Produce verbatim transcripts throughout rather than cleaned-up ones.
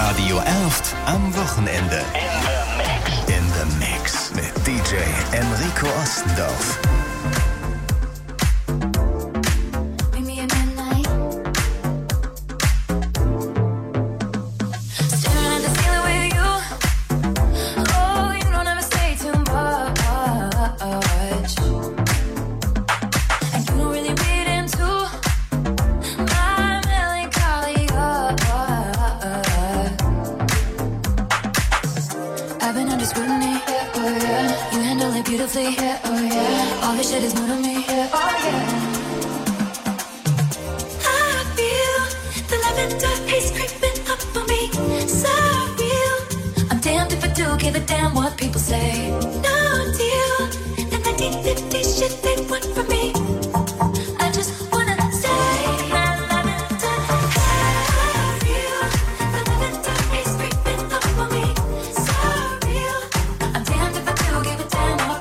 Radio Erft am Wochenende. In the Mix. In the Mix mit D J Enrico Ostendorf. Yeah, oh yeah. All this shit is new to me. Yeah, oh yeah. I feel the lavender haze creeping up on me. So real. I'm damned if I do give a damn what people say. No deal. The nineteen fifties shit they want from me. I just wanna say la lavender haze. The lavender haze creeping up on me. So real. I'm damned if I do give a damn what.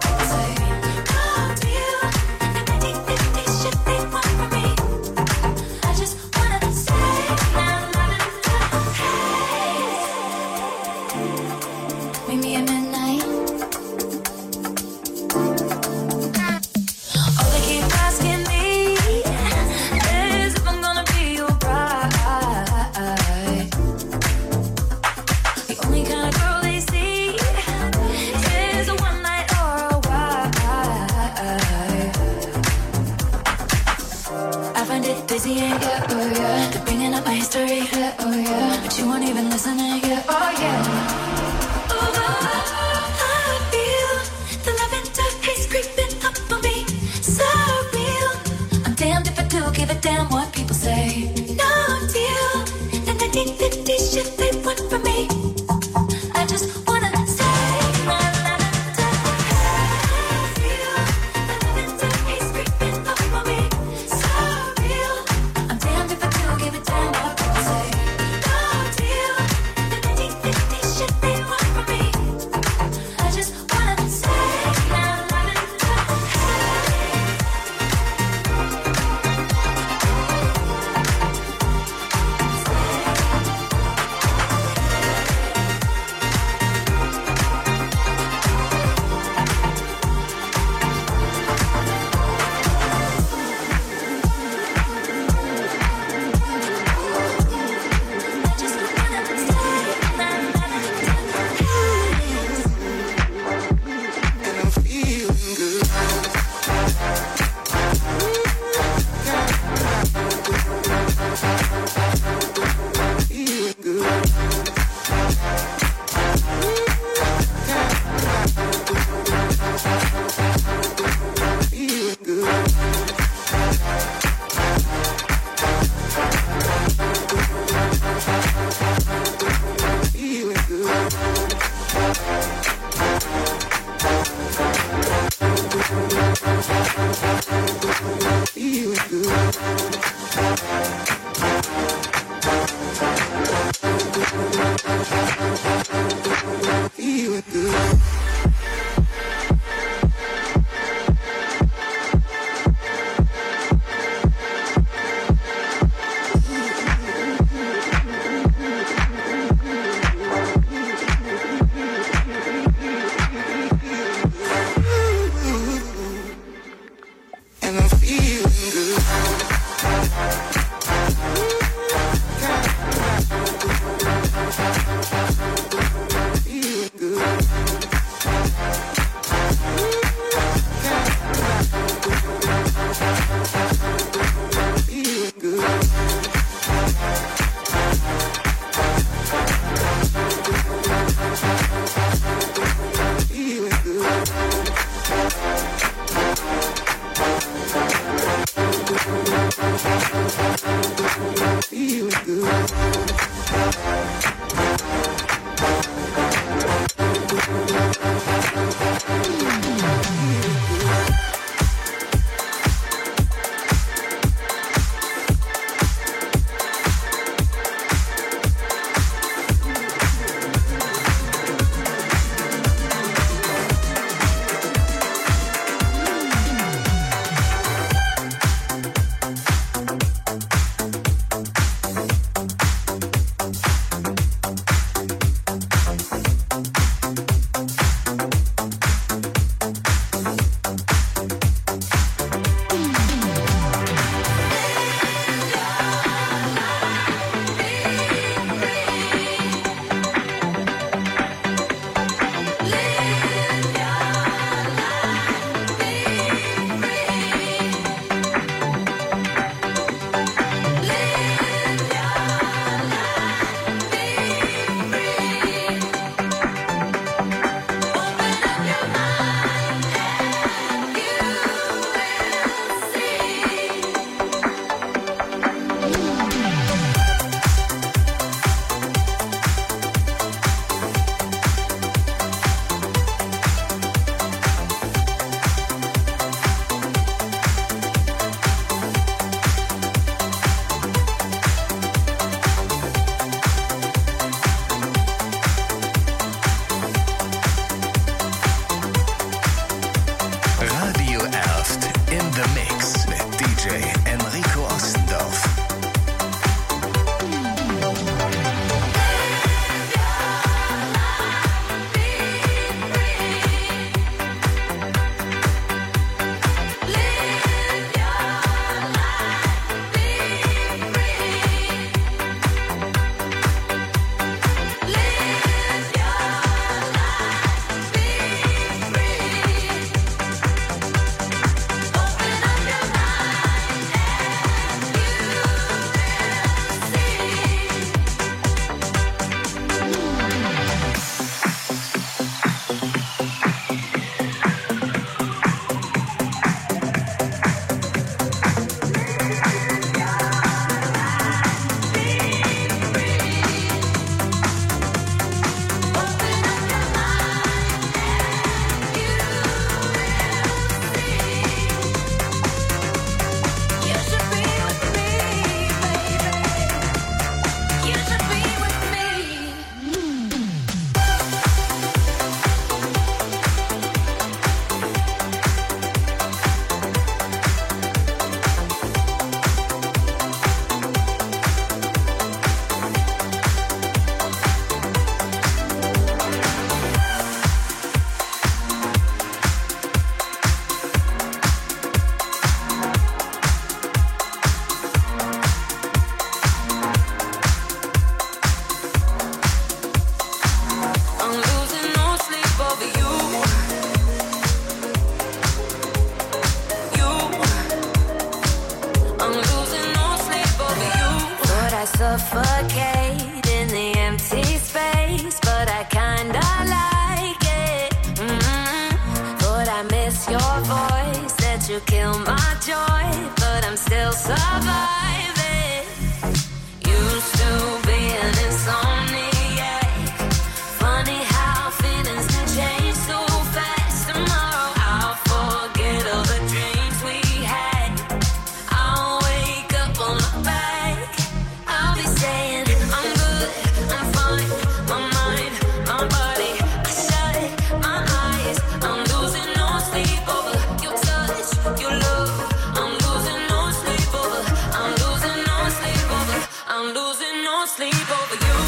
suffocate in the empty space, but I kinda like it. Mm-hmm. Thought I miss your voice, that you kill my joy, but I'm still surviving. Used to be an insomniac. Funny how feelings can change so fast. Tomorrow I'll forget all the dreams we had. I'll wake up on the back. I'll be saying I'm good, I'm fine. My mind, my body, I shut my eyes. I'm losing no sleep over your touch, your love. I'm losing no sleep over. I'm losing no sleep over. I'm losing no sleep over you.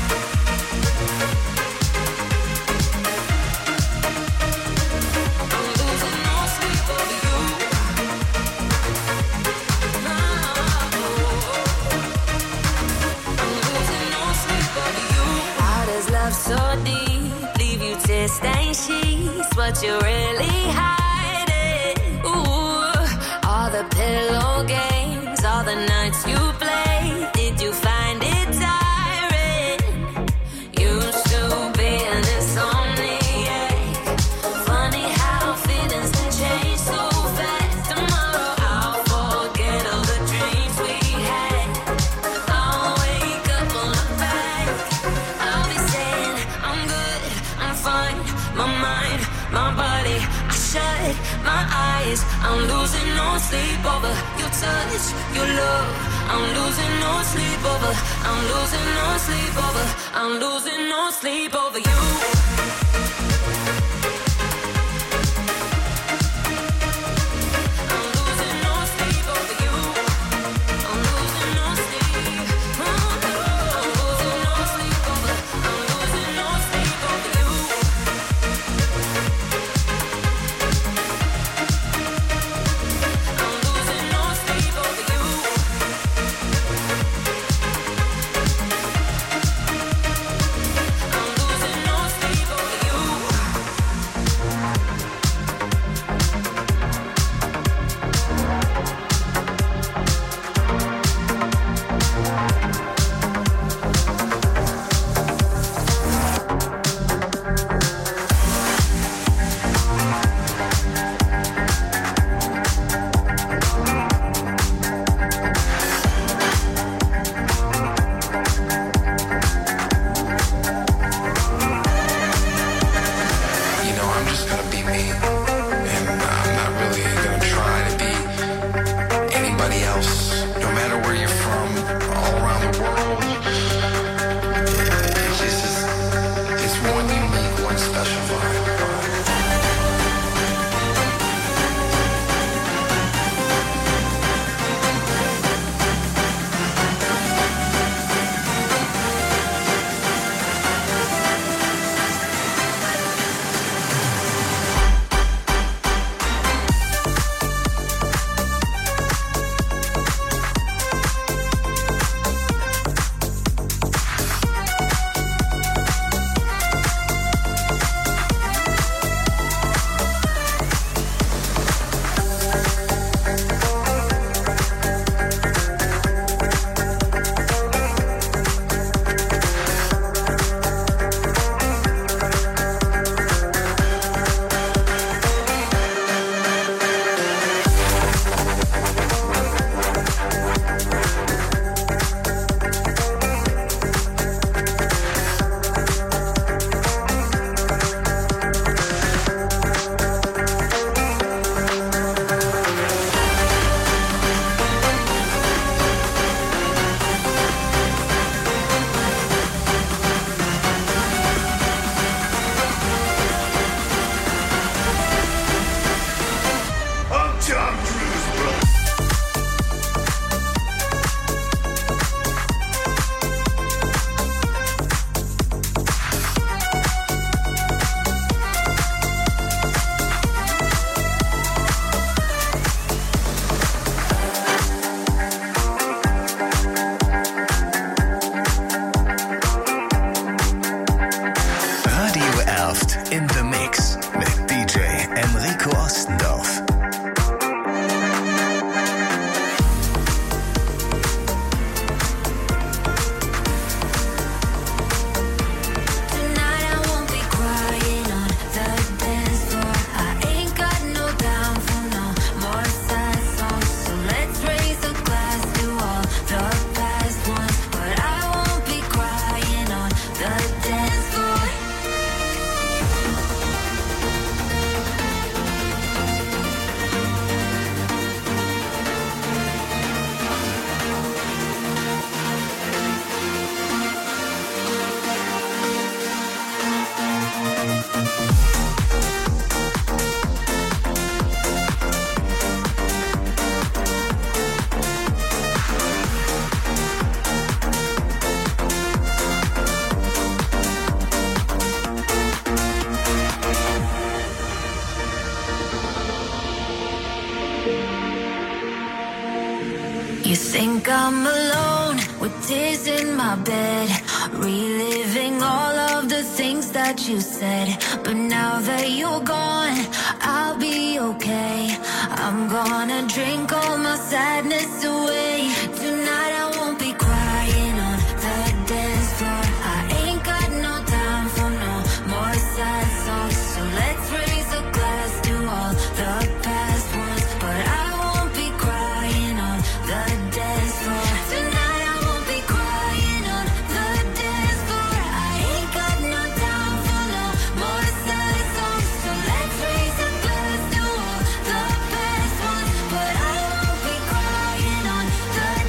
I'm losing no sleep over you. No. I'm losing no sleep over you. How does love so deep leave you tear stained sheets? What you really hiding? Ooh, all the pillow games, all the nights you played. Did you find it tiring? Used to be an insomniac. Funny how feelings can change so fast. Tomorrow I'll forget all the dreams we had. I'll wake up on the back. I'll be saying I'm good, I'm fine. My mind, my body, I shut my eyes. I'm losing no sleep over your touch, your love. I'm losing no sleep over. I'm losing no sleep over. I'm losing no sleep over you. I'm losing no sleep over you. I'm losing no sleep. Oh, no. I'm losing no sleep over. I'm losing no sleep over you. I'm losing no sleep over you. I'm losing no sleep over you. think I'm alone with tears in my bed, reliving all of the things that you said. But now that you're gone, I'll be okay. I'm gonna drink all my sadness away. Tonight I won't be crying on the dance floor. I ain't got no time for no more sad songs. So let's raise a glass to all the past ones. But I won't be crying on the dance floor. Tonight I won't be crying on the dance floor. I ain't got no time for no more sad songs. So let's raise a glass to all the past ones. But I won't be crying on the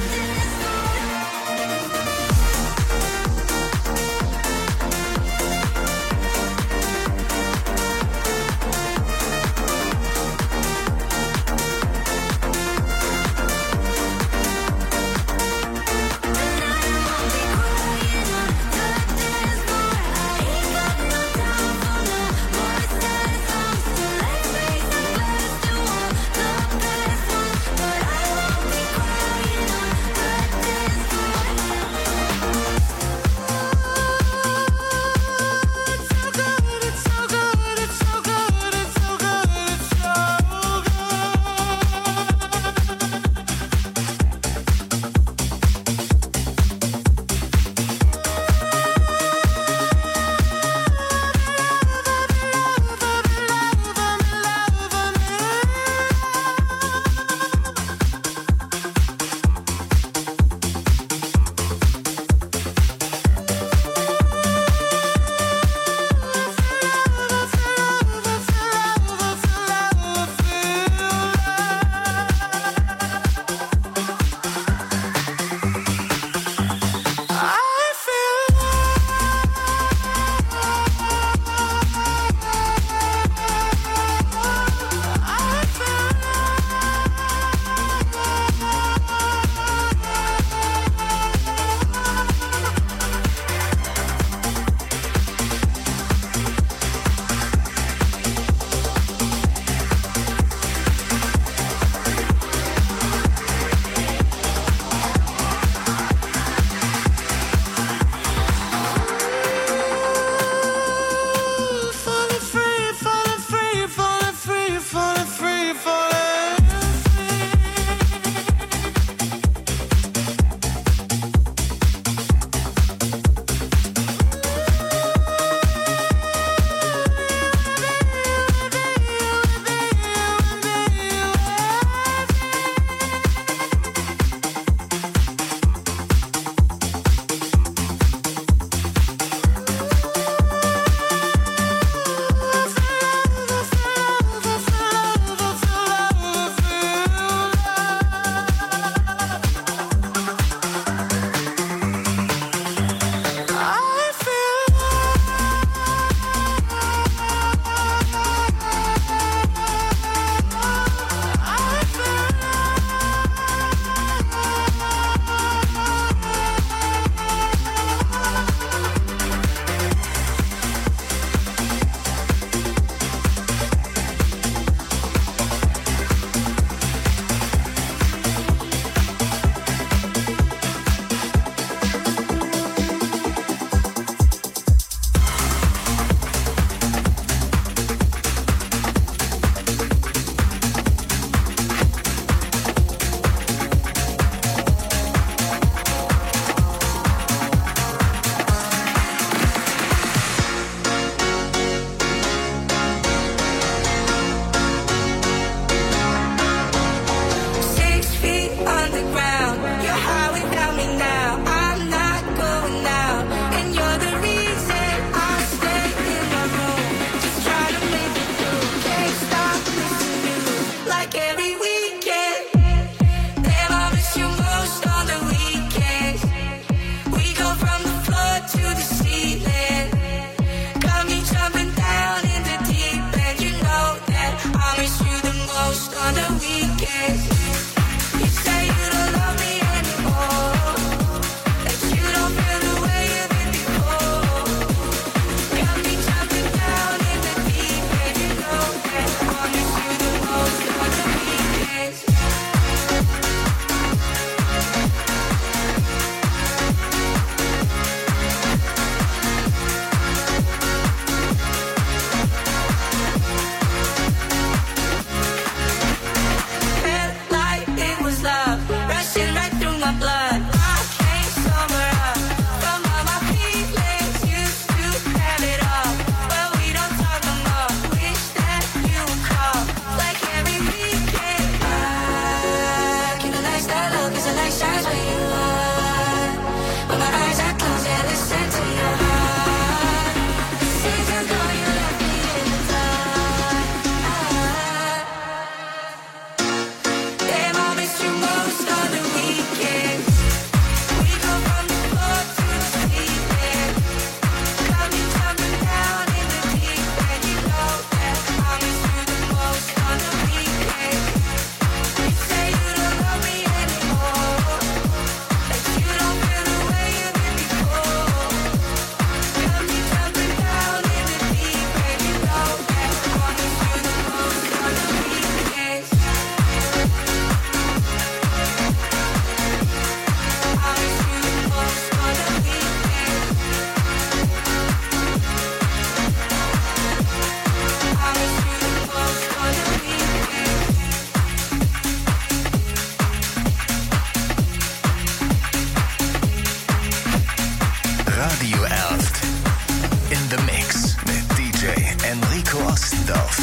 Radio Erft. In the Mix mit D J Enrico Ostendorf.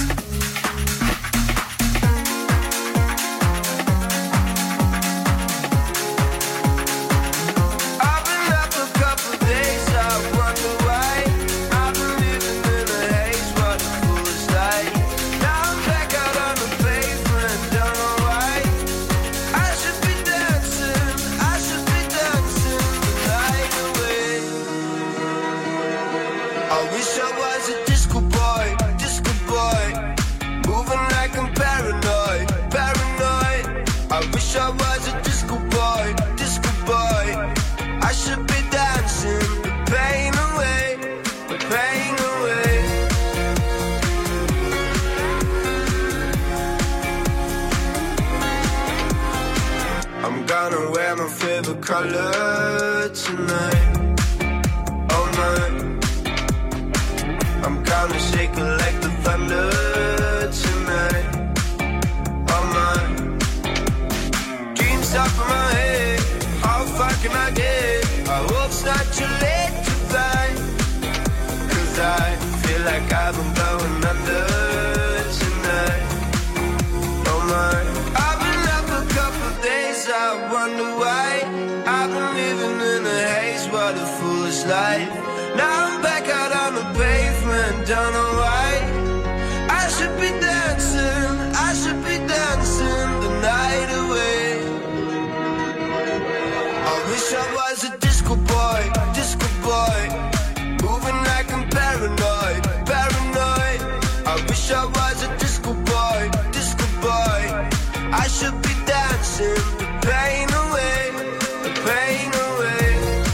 Color tonight, all night. I'm gonna shake it like the thunder tonight, all night. Dreams up in my head, how far can I get? I hope it's not too late to find, 'cause I feel like I've been blowing under tonight, all night. I've been up a couple of days, I wonder why. I've been living in a haze, what a foolish life. Now I'm back out on the pavement, don't know why. I should be dancing, I should be dancing the night away. I wish I was a disco boy, disco boy, moving like I'm paranoid, paranoid. I wish I was a disco boy, disco boy. I should be dancing the pain away. Pain away.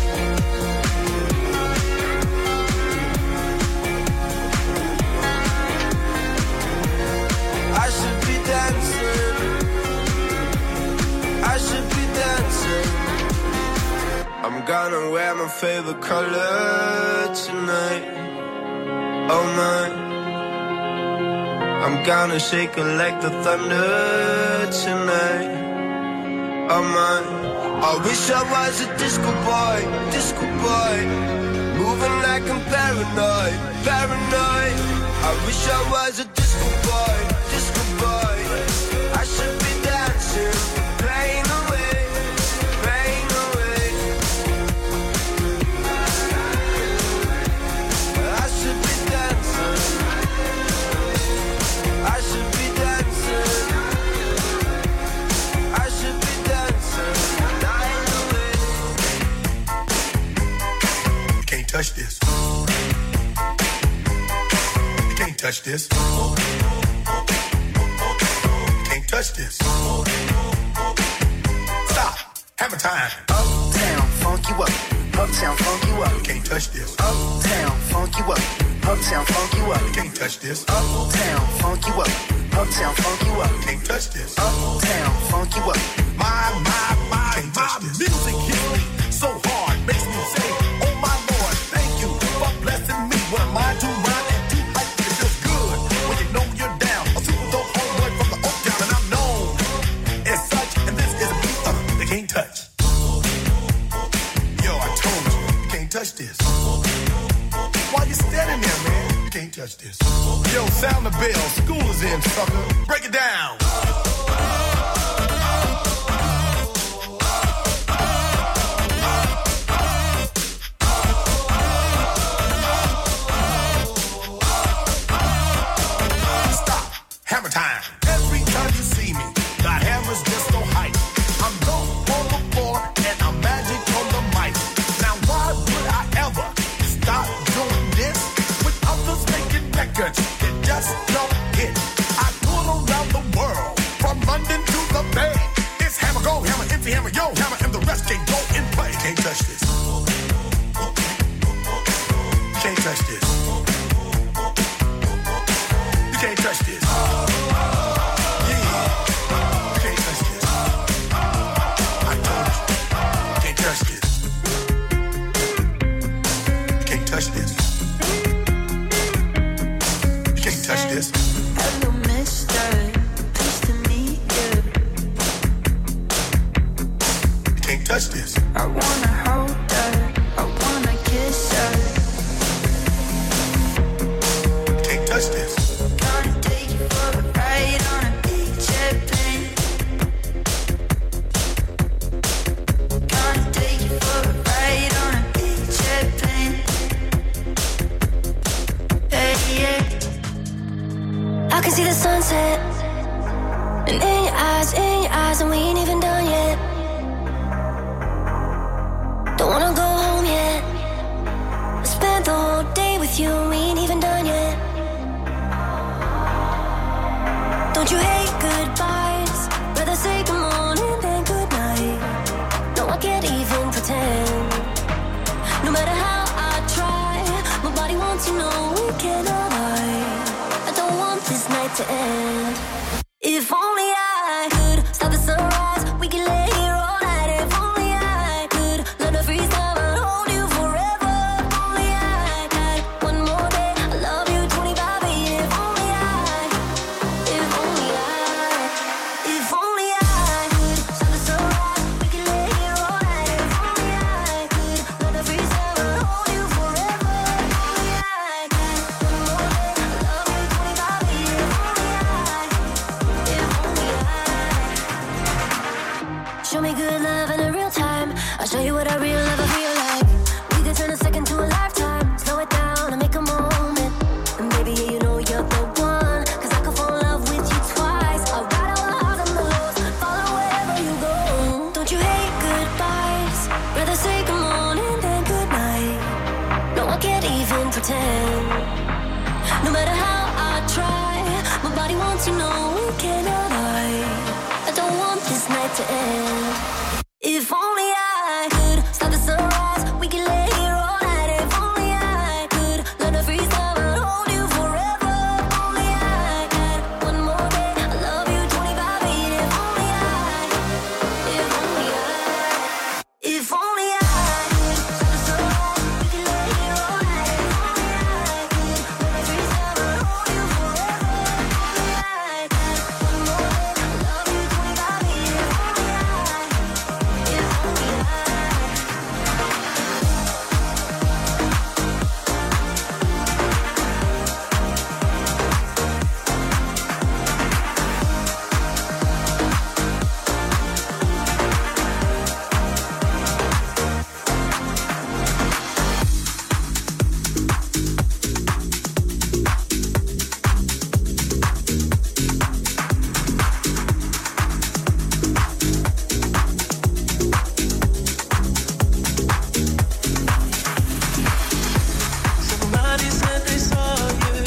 I should be dancing, I should be dancing. I'm gonna wear my favorite color tonight, all night. I'm gonna shake it like the thunder tonight, all night. I wish I was a disco boy, disco boy, moving like I'm paranoid, paranoid. I wish I was a disco boy, disco boy. I should be dancing, pain away, pain away. I should be dancing, I should be dancing, I should be dancing. Touch this. You can't touch this. You can't touch this. Stop. Hammer time. Uptown, funk you up. Uptown, funk you up. You can't touch this. Uptown, funk you up. Uptown, funk you up. You can't touch this. Uptown, funk you up. Uptown, funk you up. You can't touch this. Uptown, funk you up. My, my, my, my music hits me so hard, makes me say, oh my Lord, thank you for blessing me. What am I to rhyme and do hype? It feels good when you know you're down. A super dope homeboy from the Oak Town, and I'm known as such. And this is a beat uh, they can't touch. Yo, I told you, you can't touch this. Why you standing there, man? You can't touch this. Yo, sound the bell. School is in, sucker. Break it down. Hammer time. Every time you see me, the hammer's just so hype. I'm dope on the floor and I'm magic on the mic. Now why would I ever stop doing this? With others making records that just don't hit. I tour around the world, from London to the Bay. It's hammer go, hammer empty, hammer yo, hammer, and the rest can go and play. Can't touch this. Can't touch this. You can't touch this. Touch this. You can't touch this. Hello, mister. Pleased to meet you. You can't touch this. I wanna hold her. I wanna kiss sunset. And in your eyes, in your eyes, and we ain't even done yet. Don't wanna go home yet. I spent the whole day with you, and we ain't even done yet. Don't you hate goodbyes? Rather say good morning than good night. No, I can't even pretend. No matter how I try, my body wants to know we cannot hide. I don't want this night to end. If only I could stop the sunrise, we could lay here all night. If only I could learn to freeze time and hold you forever. If only I had one more day, I love you twenty-five eight. If only I, if only I, if only I could stop the sunrise, we could lay here all night. If only I could learn to freeze time and hold you forever. If only I had one more day, I love you twenty-five eight. If only I. Show me good love in a real time. I'll show you what I real love, I feel like. We could turn a second to a lifetime. Slow it down and make a moment. And baby, yeah, you know you're the one. Cause I could fall in love with you twice. I'll ride our highs and the lows, follow wherever you go. Don't you hate goodbyes? Rather say good morning than good night. No, I can't even pretend. No matter how I try, my body wants to know we cannot hide. I don't want this night to end. If only I could stop the sunrise, we could lay here all night. If only I could learn to freeze time and hold you forever. If only I had one more day, I love you twenty-five eight. If only I, if only I, if only I could stop the sunrise, we could lay here all night. If only I could learn to freeze time and hold you forever. If only I had one more day, I love you twenty-five eight. If only I, if only I. Somebody said they saw you.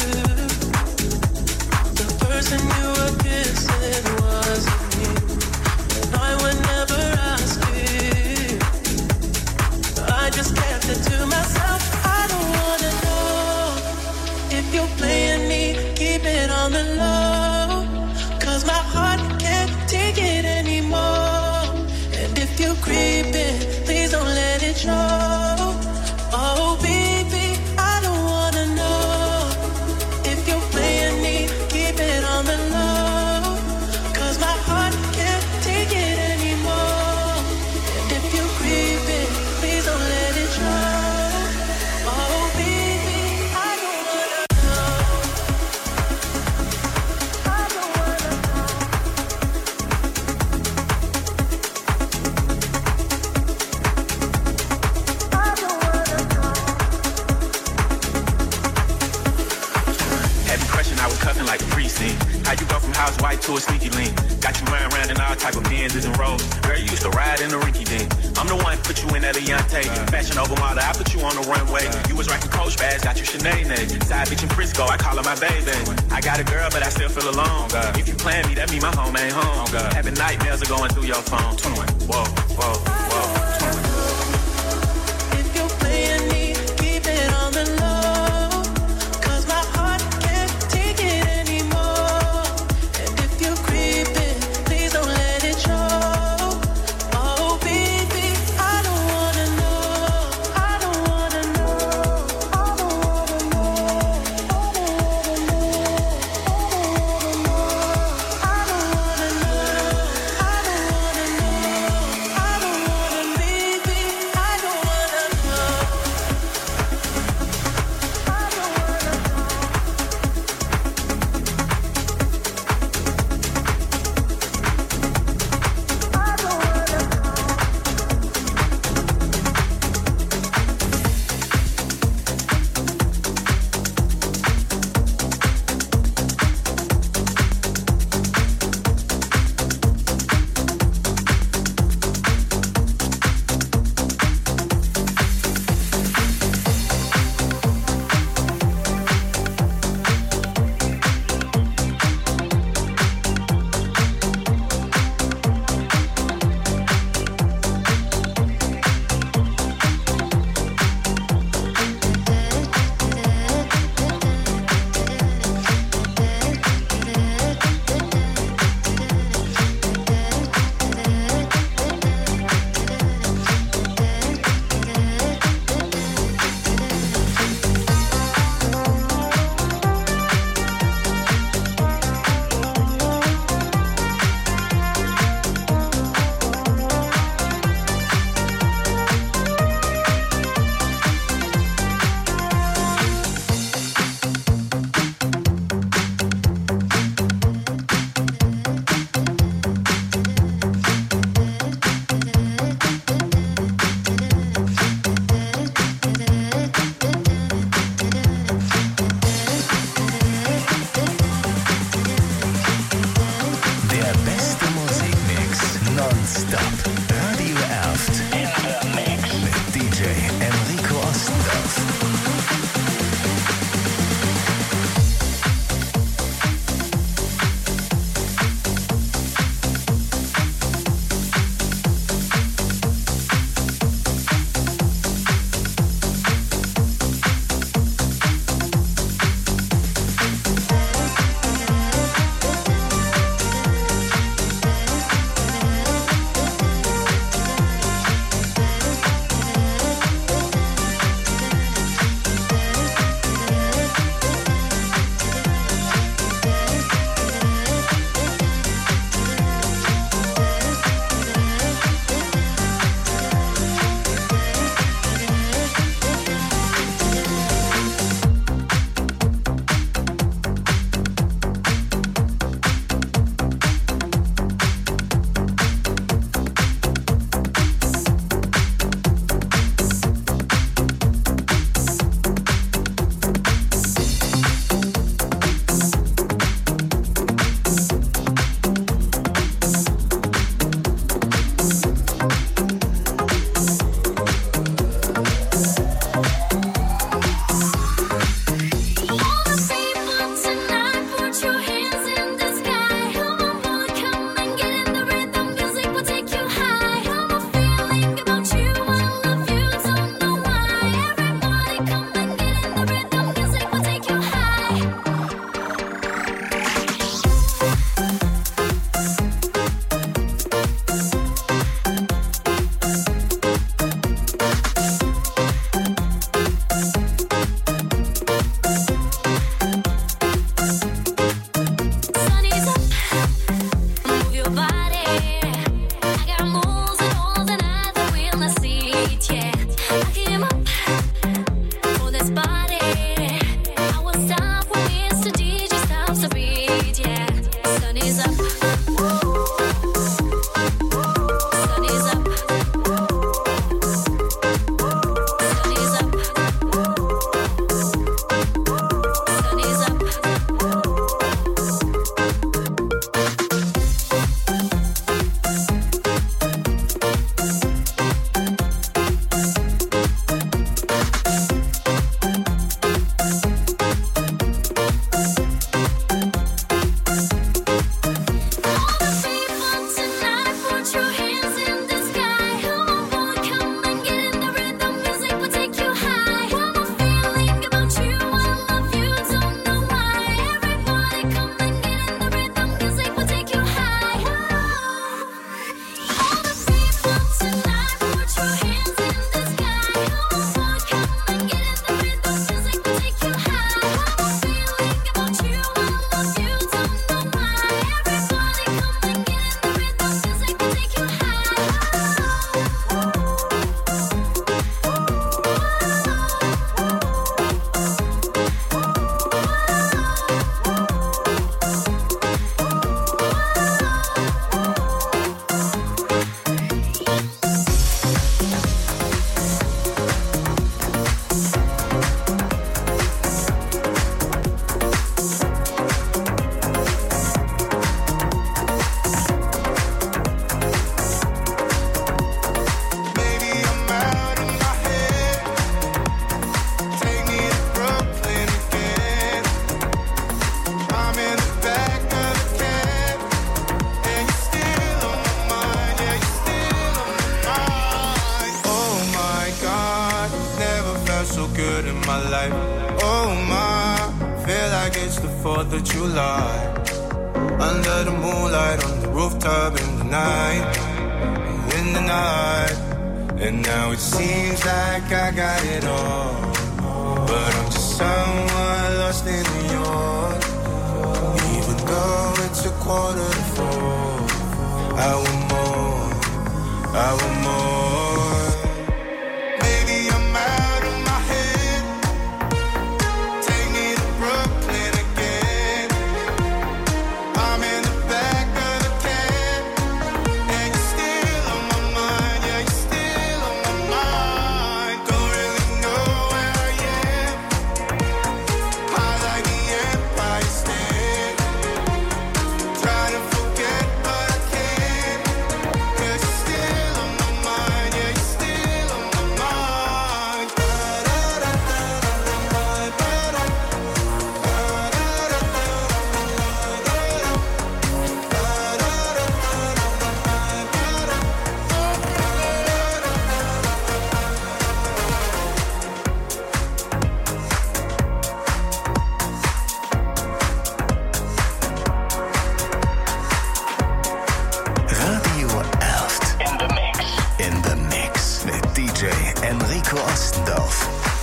The person you were kissing wasn't you. And I would never ask you. I just kept it to myself. I don't wanna know if you're playing me. Keep it on the low. Cause my heart can't take it anymore. And if you're creeping, please don't let it show. Oh baby, I don't wanna know if you're playing me. Keep it on the low. Cause my heart can't take it anymore. And if you're creeping, please don't let it show. Oh baby, I don't wanna know. I don't wanna know. I don't wanna know. Heavy crushing, I was cuffing like a precinct. How you go from housewife to a sneaky link? Got you riding around in all type of Benzes and Rolls. Girl, you used to ride in the rinky dink. I'm the one put you in that Leontay. Fashion over model, I put you on the runway. You was rocking Coach bags, got you Sinead. Side bitch in Frisco, I call her my baby. I got a girl, but I still feel alone. If you plan me, that mean my home ain't home. Having nightmares are going through your phone. Whoa, whoa, whoa. If you're playing me, keep it on the low. Cause my heart can't take it anymore. And if you're creeping, please don't let it show. Oh baby, I don't wanna know. I don't wanna know. I don't wanna know. I don't wanna know. I don't wanna know. I don't wanna know. I don't wanna know. I don't wanna know. felt so good in my life. Oh my, feel like it's the fourth of July. Under the moonlight, on the rooftop in the night, in the night. And now it seems like I got it all, but I'm just someone lost in New York. Even though it's a quarter to four, I want more, I want more. Maybe I'm out of my head. Take me to Brooklyn again. I'm in the back of the cab, and you're still on my mind. Yeah, you're still on my mind. Don't really know where I am. I like the Empire State. Try to forget, but I can't. 'Cause you're still on my mind. Yeah, you're still on my mind. Radio Elft. In the Mix. In the Mix mit D J Enrico Ostendorf.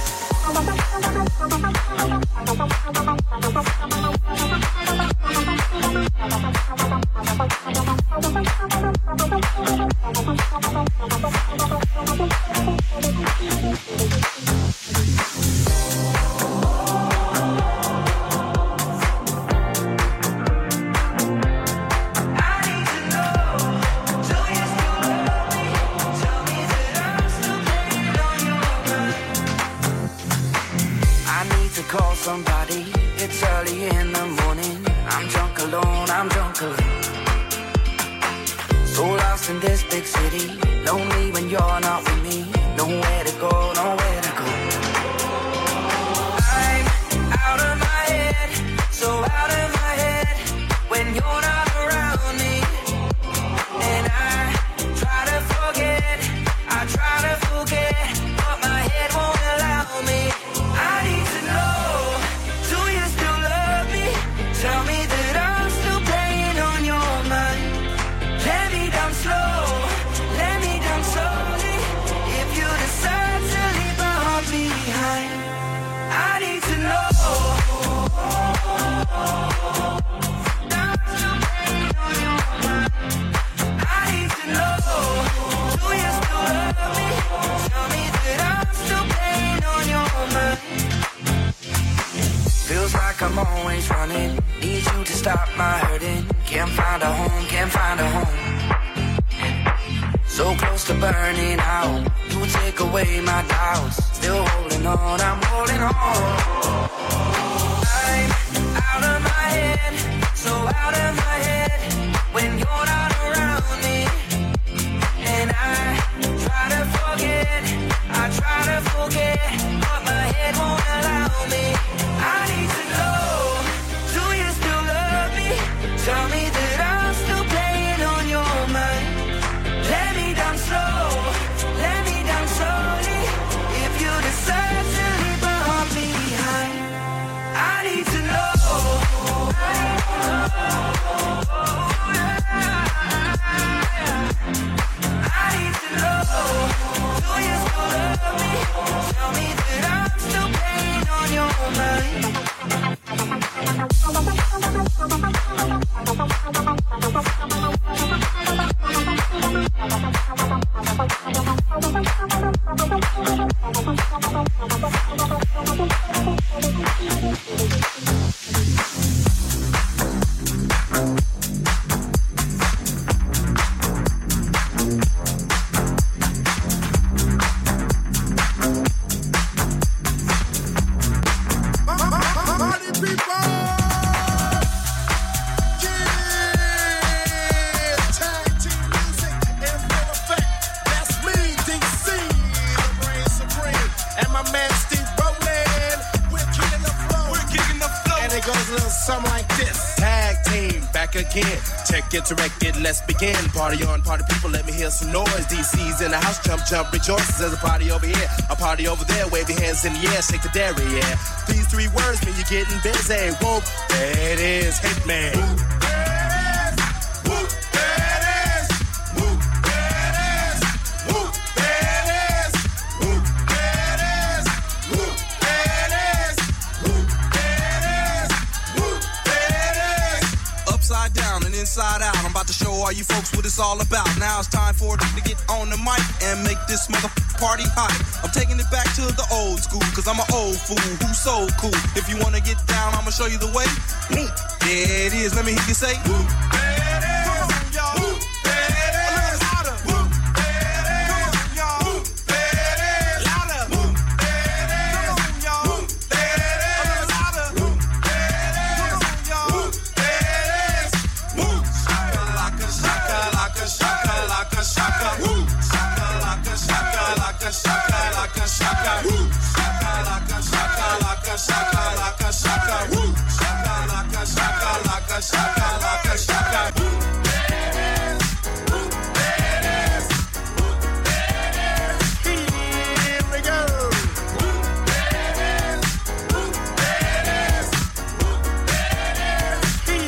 I need to call somebody. It's early in the morning. I'm drunk alone, I'm drunk alone. So lost in this big city. Lonely when you're not with me. Nowhere to go, nowhere to go. I'm out of my head, so out of my head when you're not around me. And I try to forget, I try to forget, but my head won't allow me. I need to know, do you still love me? Tell me that I'm still playing on your mind. Let me down slow, let me down slowly. If you decide to leave my heart behind, I need to know. I'm still playing on your mind. I need to know, do you still love me? Tell me that I'm still playing on your mind. Feels like I'm always running. Need you to stop my hurting. Can't find a home, can't find a home. So close to burning out. You take away my doubts. Still holding on, I'm holding on. I'm out of my head, so out of my head when you're not around me. And I try to forget, I try to forget, but my head won't allow me. I need to know, do you still love me? Tell me that I'm still playing on your mind. Let me down slow, let me down slowly. If you decide to leave my heart behind, I need to know. I need to know. I need to know, do you still love me? Tell me that I'm still playing on your mind. Party people! Yeah! Tag team music in full effect. That's me, D C, the brain supreme. And my man Steve Rowland. We're kicking the flow. We're kicking the flow. And it goes a little something like this. Tag team, back back again. Check it to wreck it, let's begin. Party on, party people, let me hear some noise. D C's in the house, jump, jump, rejoices. There's a party over here, a party over there. Wave your hands in the air, shake the dairy, yeah. These three words mean you're getting busy. Whoop, there it is, hit me. Whoop, there it is. Whoop, there it is. Whoop, there it is. Whoop, there it is. Whoop, there it is. Whoop, there it is. Whoop, there it is. Whoop, there it is. Upside down and inside out, I'm about to show all you folks what it's all about. Now it's time for it to get on the mic and make this mother party hot. I'm taking it back to the old school, cause I'm an old fool who's so cool. If you wanna get down, I'ma show you the way. There it is, let me hear you say. Woo, there it is. Come on, y'all. Woo, there it is. Louder. Woo, there it is. Come on, y'all. Woo, there it is. Louder. Woo, there it is. Come on, y'all. Woo, there it is. Louder. Woo, there it is. Come on, y'all. Woo, there it is. Woo, shaka laka shaka laka shaka laka shaka. Woo, shaka laka shaka laka shaka laka shaka. Woo, shaka laka shaka laka shaka laka shaka. Woo, shaka laka shaka laka shaka laka shaka. Woo, there it is. Woo, there it is. Woo, there it is. Here we go. Woo, there it is. Woo, there it is. Woo, there it is.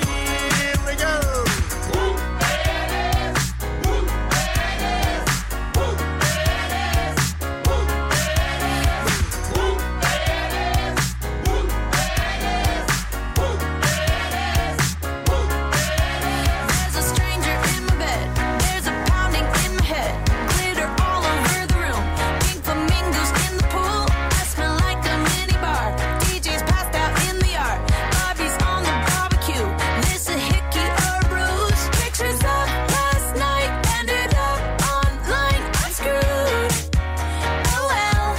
Here we go. Woo, there it is. Woo, there it is. Woo, there it is. Woo, there it is. Woo, there it is. Woo, there it is. Woo, there it is. Woo, there it is. There's a stranger in my bed. There's a pounding in my head. Glitter all over the room. Pink flamingos in the pool. I smell like a mini bar. D J's passed out in the yard. Bobby's on the barbecue. This a hickey or a bruise. Pictures of last night ended up online. I'm screwed. Oh well.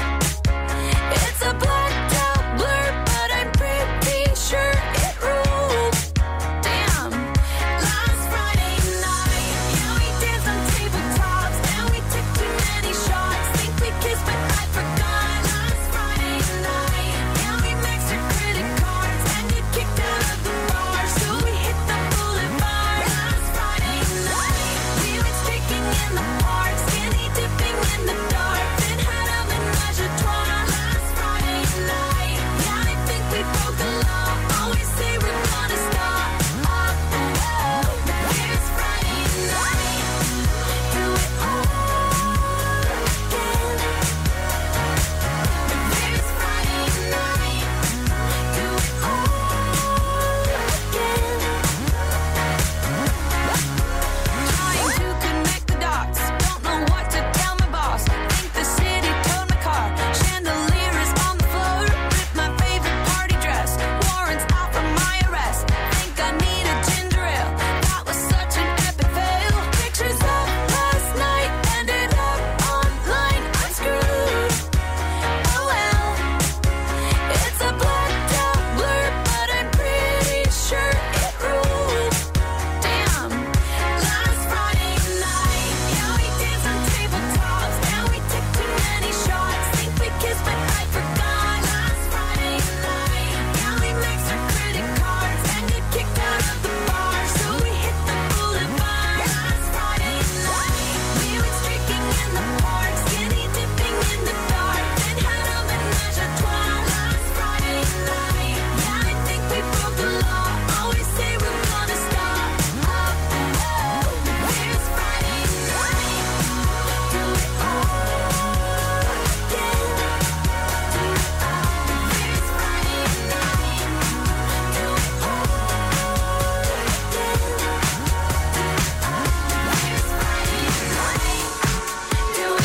It's a blacked out blur, but I'm pretty sure it ruled. Damn. Last Friday night, yeah, we danced on tabletops. Now we took too many shots. Think we kissed, but I forgot. Last Friday night, yeah, we maxed our credit cards and get kicked out of the bar. So we hit the boulevard. Last Friday night, we went streaking in the park, skinny dipping in the dark. Then had a menage a trois. Last Friday night, yeah, I think we broke the law. Always say we're gonna stop. Oh, oh, here's Friday night. Do it all again. Here's Friday night. Do it all again. Trying to connect the dots. Don't know what to tell my boss. Think the city towed my car. Chandelier is on the floor. With my favorite party dress. Warrants out for my arrest. Think I need a ginger ale. That was such an epic fail. Pictures of last night ended up online. I'm screwed. Oh well. It's a blacked out blur, but I'm pretty sure it ruled. Damn. Last Friday night, yeah, we danced on tabletops. Now we took too many shots. Think we kissed, but I forgot. Last Friday night, yeah, we maxed our credit cards and get kicked out of the bar. So we hit the boulevard. Last Friday night, we went streaking in the park, skinny dipping in the dark. Then had a menage a trois. Last Friday night, yeah, I think we broke the law. Always say we're gonna stop. Oh, oh, here's Friday night. Do it all again. Here's Friday night. Do it all again. Here's Friday night. Do it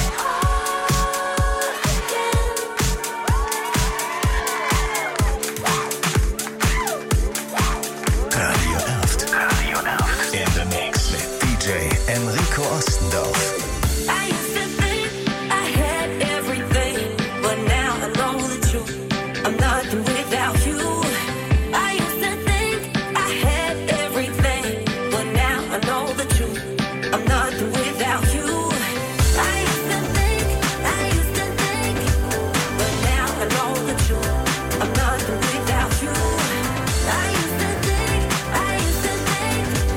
Radio Elft. Radio Elft. In the Mix mit D J Enrico Ostendorf. I used to think I had everything, but now I know the truth. I'm nothing without you. I used to think I had everything, but now I know the truth. I'm nothing without you. I used to think, I used to think, but now I know the truth. I'm nothing without you. I used to think, I used to think,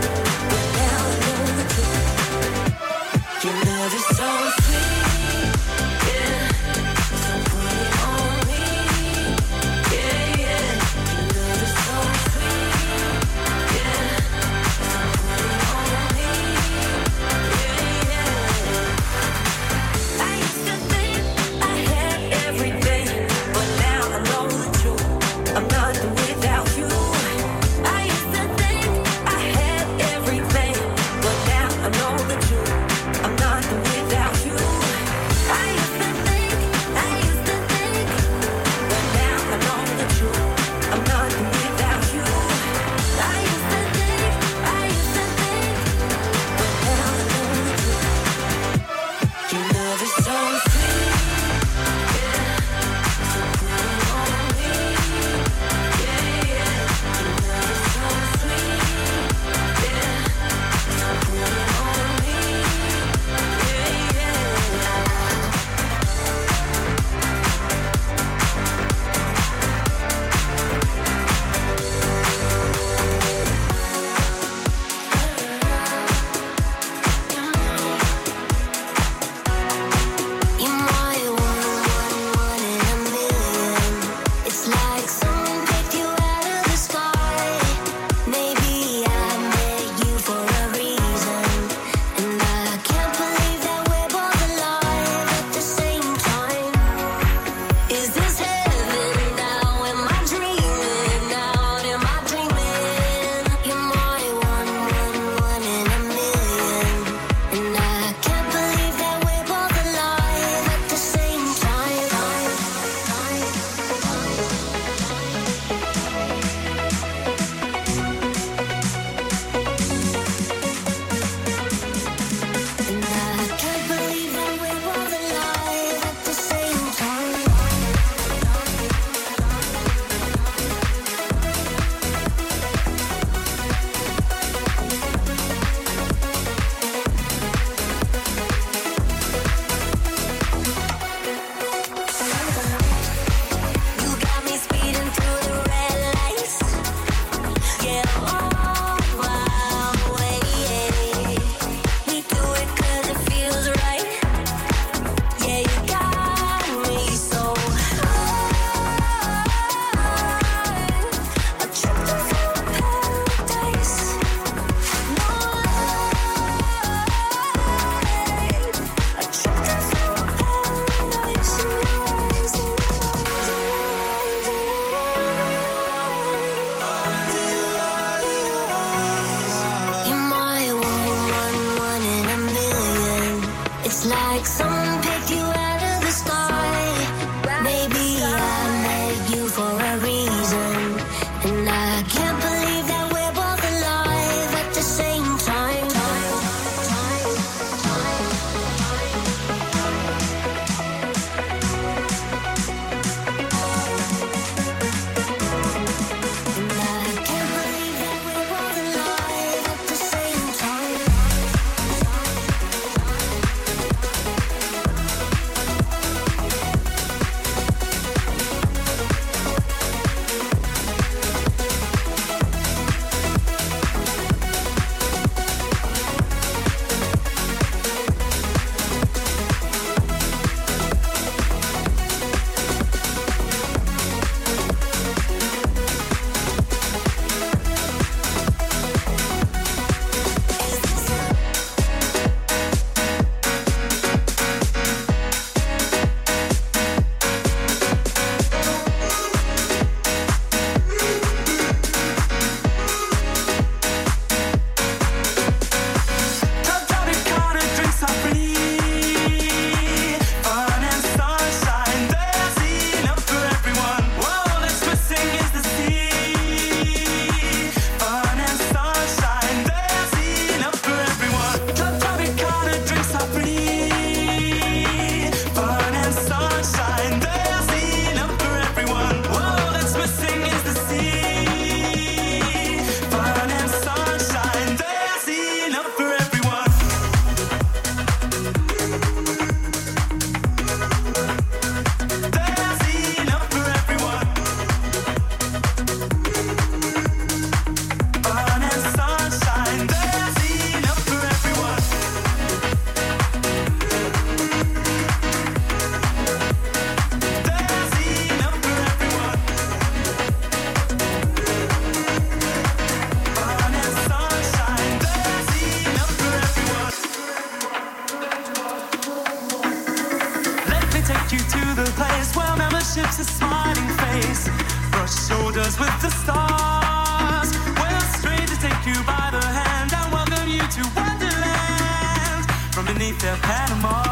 us with the stars. Well, strangers take you by the hand and welcome you to Wonderland from beneath their Panama.